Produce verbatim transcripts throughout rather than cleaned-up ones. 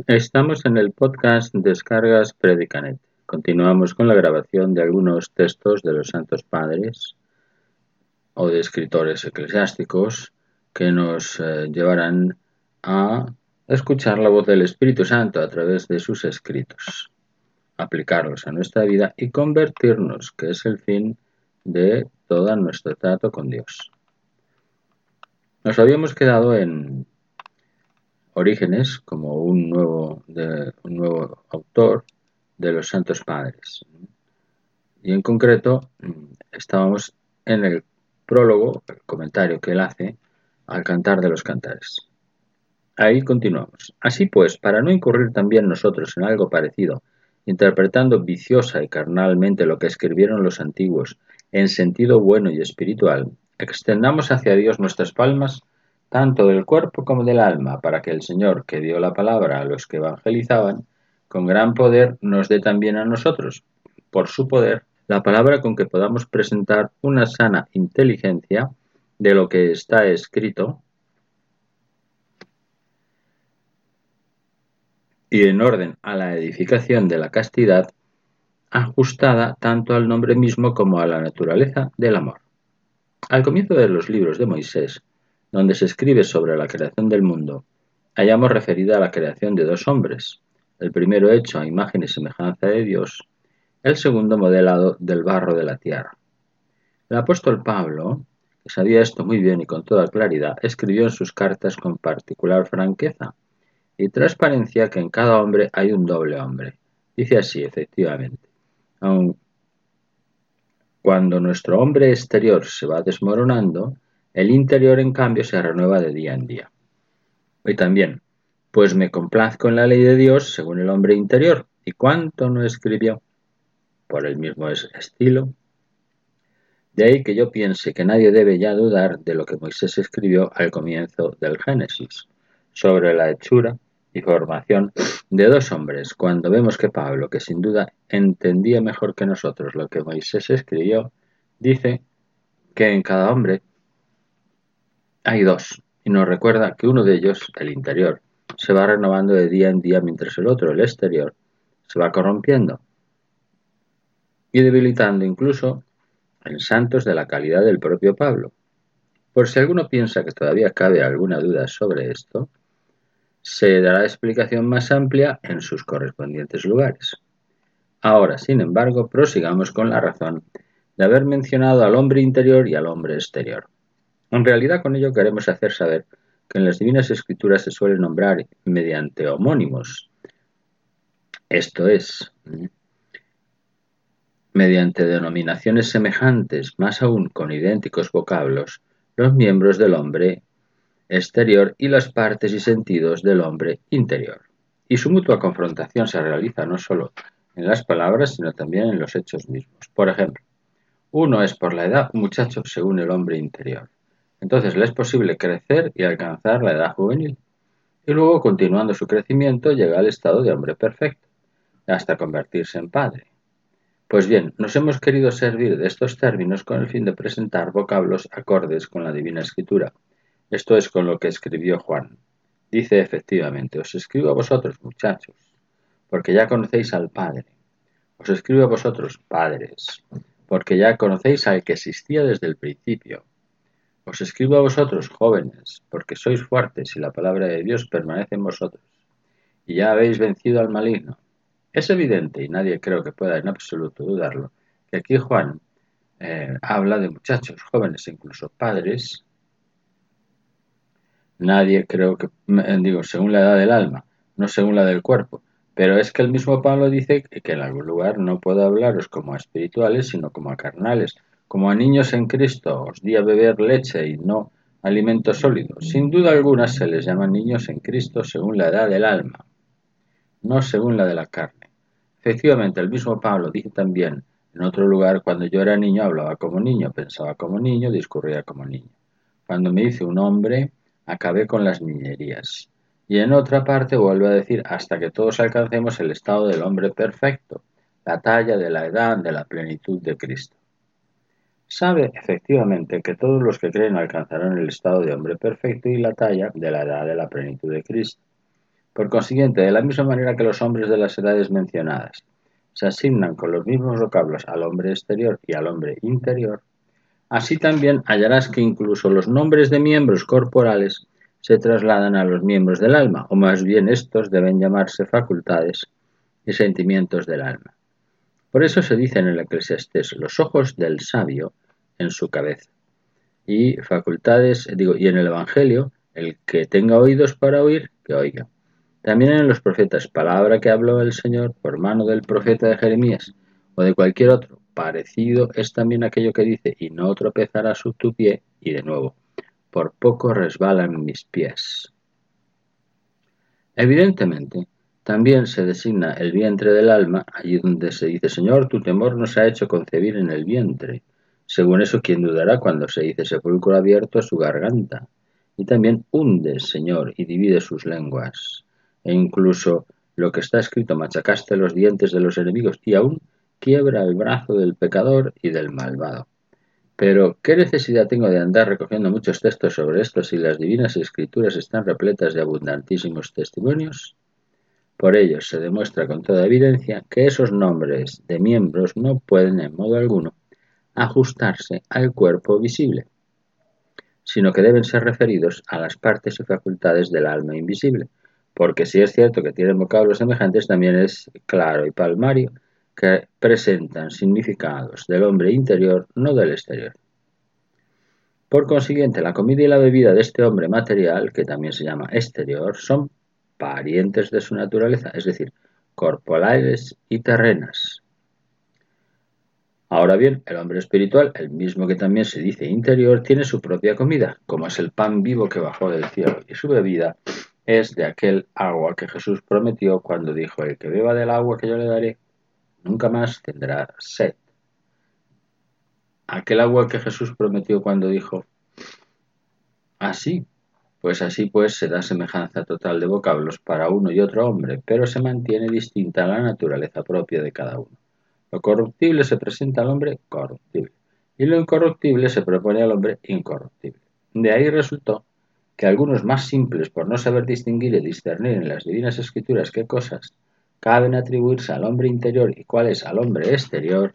Estamos en el podcast Descargas Predicanet. Continuamos con la grabación de algunos textos de los Santos Padres o de escritores eclesiásticos que nos eh, llevarán a escuchar la voz del Espíritu Santo a través de sus escritos, aplicarlos a nuestra vida y convertirnos, que es el fin de todo nuestro trato con Dios. Nos habíamos quedado en Orígenes como un nuevo, de, un nuevo autor de los Santos Padres. Y en concreto estábamos en el prólogo, el comentario que él hace al Cantar de los Cantares. Ahí continuamos. Así pues, para no incurrir también nosotros en algo parecido, interpretando viciosa y carnalmente lo que escribieron los antiguos en sentido bueno y espiritual, extendamos hacia Dios nuestras palmas tanto del cuerpo como del alma, para que el Señor, que dio la palabra a los que evangelizaban, con gran poder nos dé también a nosotros, por su poder, la palabra con que podamos presentar una sana inteligencia de lo que está escrito y en orden a la edificación de la castidad, ajustada tanto al nombre mismo como a la naturaleza del amor. Al comienzo de los libros de Moisés, donde se escribe sobre la creación del mundo, hallamos referida a la creación de dos hombres, el primero hecho a imagen y semejanza de Dios, el segundo modelado del barro de la tierra. El apóstol Pablo, que sabía esto muy bien y con toda claridad, escribió en sus cartas con particular franqueza y transparencia que en cada hombre hay un doble hombre. Dice así, efectivamente, aun cuando nuestro hombre exterior se va desmoronando, el interior en cambio se renueva de día en día. Y también, pues me complazco en la ley de Dios según el hombre interior. ¿Y cuánto no escribió? Por el mismo estilo. De ahí que yo piense que nadie debe ya dudar de lo que Moisés escribió al comienzo del Génesis, sobre la hechura y formación de dos hombres, cuando vemos que Pablo, que sin duda entendía mejor que nosotros lo que Moisés escribió, dice que en cada hombre hay dos, y nos recuerda que uno de ellos, el interior, se va renovando de día en día, mientras el otro, el exterior, se va corrompiendo y debilitando incluso en santos de la calidad del propio Pablo. Por si alguno piensa que todavía cabe alguna duda sobre esto, se dará explicación más amplia en sus correspondientes lugares. Ahora, sin embargo, prosigamos con la razón de haber mencionado al hombre interior y al hombre exterior. En realidad, con ello queremos hacer saber que en las Divinas Escrituras se suele nombrar mediante homónimos, esto es, mediante denominaciones semejantes, más aún con idénticos vocablos, los miembros del hombre exterior y las partes y sentidos del hombre interior. Y su mutua confrontación se realiza no solo en las palabras, sino también en los hechos mismos. Por ejemplo, uno es por la edad un muchacho según el hombre interior. Entonces le es posible crecer y alcanzar la edad juvenil. Y luego, continuando su crecimiento, llega al estado de hombre perfecto, hasta convertirse en padre. Pues bien, nos hemos querido servir de estos términos con el fin de presentar vocablos acordes con la Divina Escritura. Esto es con lo que escribió Juan. Dice efectivamente, os escribo a vosotros, muchachos, porque ya conocéis al Padre. Os escribo a vosotros, padres, porque ya conocéis al que existía desde el principio. Os escribo a vosotros, jóvenes, porque sois fuertes y la palabra de Dios permanece en vosotros, y ya habéis vencido al maligno. Es evidente, y nadie creo que pueda en absoluto dudarlo, que aquí Juan eh, habla de muchachos, jóvenes e incluso padres. Nadie creo que, digo, según la edad del alma, no según la del cuerpo. Pero es que el mismo Pablo dice que en algún lugar no puedo hablaros como a espirituales, sino como a carnales, como a niños en Cristo. Os di a beber leche y no alimento sólido. Sin duda alguna se les llama niños en Cristo según la edad del alma, no según la de la carne. Efectivamente, el mismo Pablo dice también en otro lugar, cuando yo era niño hablaba como niño, pensaba como niño, discurría como niño. Cuando me hice un hombre, acabé con las niñerías. Y en otra parte vuelve a decir, hasta que todos alcancemos el estado del hombre perfecto, la talla de la edad de la plenitud de Cristo. Sabe efectivamente que todos los que creen alcanzarán el estado de hombre perfecto y la talla de la edad de la plenitud de Cristo. Por consiguiente, de la misma manera que los hombres de las edades mencionadas se asignan con los mismos vocablos al hombre exterior y al hombre interior, así también hallarás que incluso los nombres de miembros corporales se trasladan a los miembros del alma, o más bien estos deben llamarse facultades y sentimientos del alma. Por eso se dice en el Eclesiastés, los ojos del sabio en su cabeza, y facultades, digo, y en el Evangelio, el que tenga oídos para oír, que oiga. También en los profetas, palabra que habló el Señor por mano del profeta de Jeremías o de cualquier otro, parecido es también aquello que dice, y no tropezará su tu pie, y de nuevo, por poco resbalan mis pies. Evidentemente, también se designa el vientre del alma, allí donde se dice, Señor, tu temor nos ha hecho concebir en el vientre. Según eso, ¿quién dudará cuando se dice sepulcro abierto a su garganta? Y también hunde, Señor, y divide sus lenguas. E incluso lo que está escrito, machacaste los dientes de los enemigos y aún quiebra el brazo del pecador y del malvado. Pero, ¿qué necesidad tengo de andar recogiendo muchos textos sobre esto si las divinas escrituras están repletas de abundantísimos testimonios? Por ello, se demuestra con toda evidencia que esos nombres de miembros no pueden en modo alguno ajustarse al cuerpo visible, sino que deben ser referidos a las partes y facultades del alma invisible, porque si es cierto que tienen vocablos semejantes, también es claro y palmario que presentan significados del hombre interior, no del exterior. Por consiguiente, la comida y la bebida de este hombre material, que también se llama exterior, son parientes de su naturaleza, es decir, corporales y terrenas. Ahora bien, el hombre espiritual, el mismo que también se dice interior, tiene su propia comida, como es el pan vivo que bajó del cielo, y su bebida es de aquel agua que Jesús prometió cuando dijo, el que beba del agua que yo le daré, nunca más tendrá sed. Aquel agua que Jesús prometió cuando dijo, así, pues así pues se da semejanza total de vocablos para uno y otro hombre, pero se mantiene distinta la naturaleza propia de cada uno. Lo corruptible se presenta al hombre corruptible, y lo incorruptible se propone al hombre incorruptible. De ahí resultó que algunos más simples, por no saber distinguir y discernir en las divinas escrituras qué cosas caben atribuirse al hombre interior y cuáles al hombre exterior,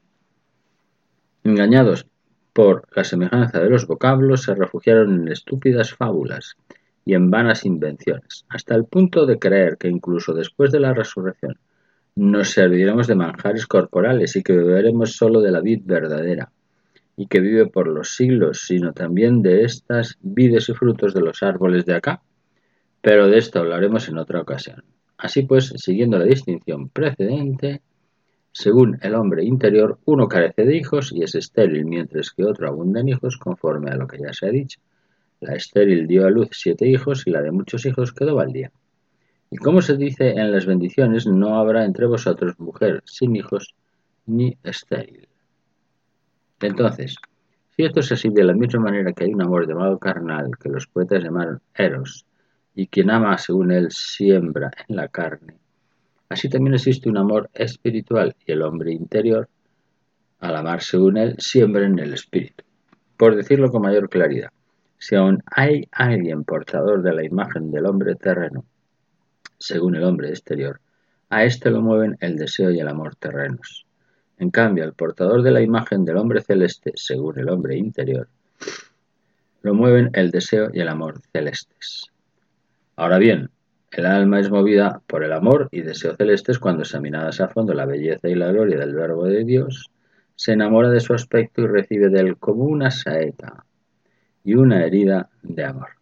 engañados por la semejanza de los vocablos, se refugiaron en estúpidas fábulas y en vanas invenciones, hasta el punto de creer que incluso después de la resurrección nos serviremos de manjares corporales y que beberemos solo de la vid verdadera, y que vive por los siglos, sino también de estas vides y frutos de los árboles de acá. Pero de esto hablaremos en otra ocasión. Así pues, siguiendo la distinción precedente, según el hombre interior, uno carece de hijos y es estéril, mientras que otro abunda en hijos, conforme a lo que ya se ha dicho. La estéril dio a luz siete hijos y la de muchos hijos quedó baldía. Y como se dice en las bendiciones, no habrá entre vosotros mujer sin hijos ni estéril. Entonces, si esto es así de la misma manera que hay un amor llamado carnal, que los poetas llamaron eros, y quien ama según él siembra en la carne, así también existe un amor espiritual y el hombre interior, al amar según él, siembra en el espíritu. Por decirlo con mayor claridad, si aún hay alguien portador de la imagen del hombre terreno, según el hombre exterior, a éste lo mueven el deseo y el amor terrenos. En cambio, al portador de la imagen del hombre celeste, según el hombre interior, lo mueven el deseo y el amor celestes. Ahora bien, el alma es movida por el amor y deseo celestes cuando, examinadas a fondo la belleza y la gloria del Verbo de Dios, se enamora de su aspecto y recibe de él como una saeta y una herida de amor.